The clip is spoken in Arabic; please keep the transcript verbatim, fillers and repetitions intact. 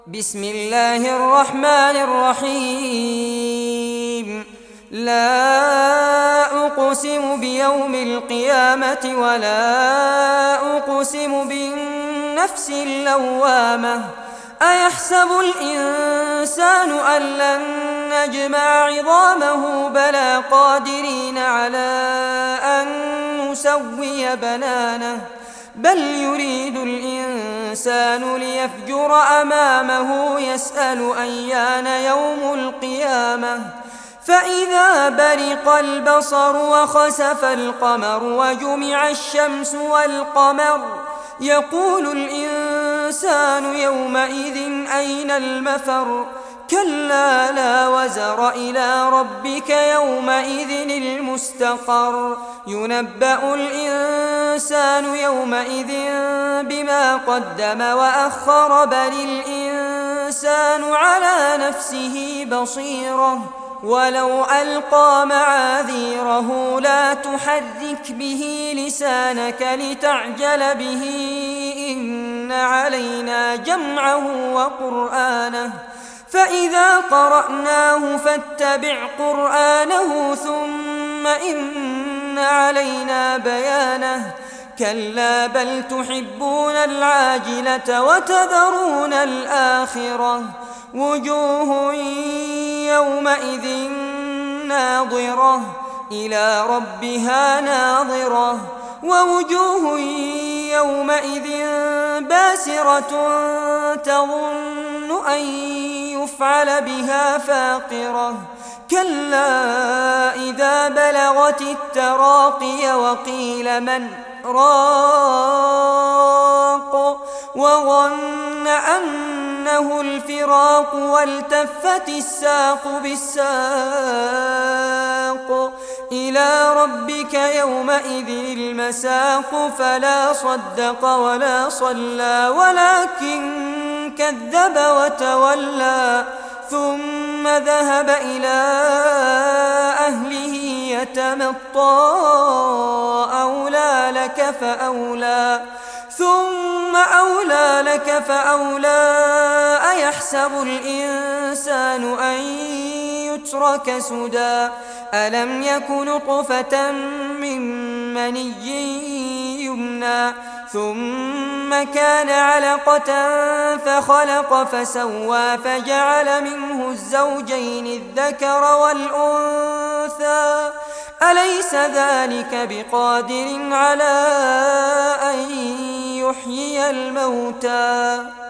بسم الله الرحمن الرحيم. لا أقسم بيوم القيامة ولا أقسم بالنفس اللوامة. أيحسب الإنسان أن لن نجمع عظامه بلى قادرين على أن نسوي بنانه بل يريد الإنسان ليفجر أمامه يسأل أيان يوم القيامة. فإذا برق البصر وخسف القمر وجمع الشمس والقمر يقول الإنسان يومئذ أين المفر. كلا لا وزر إلى ربك يومئذ المستقر. ينبأ الإنسان يومئذ بما قدم وأخر بل الإنسان على نفسه بصيرة ولو ألقى معاذيره لا تحرك به لسانك لتعجل به إن علينا جمعه وقرآنه فإذا قرأناه فاتبع قرآنه ثم إن علينا بيانه. كلا بل تحبون العاجلة وتذرون الآخرة. وجوه يومئذ ناظرة إلى ربها ناظرة ووجوه يومئذ باسرة تظن أن يفعل بها فاقرة. كلا إذا بلغت التراقي وقيل من راق وظن أنه الفراق والتفت الساق بالساق إلى ربك يومئذ المساق. فلا صدق ولا صلى ولكن كذب وتولى ثم ذهب إلى أهله يتمطى. أولى لك فأولى ثم أولى لك فأولى. أيحسب الإنسان أن يترك سدى. ألم يك نطفة من مني يمنى ثم كان علقة فخلق فسوى فجعل منه الزوجين الذكر والأنثى. أليس ذلك بقادر على أن يحيي الموتى.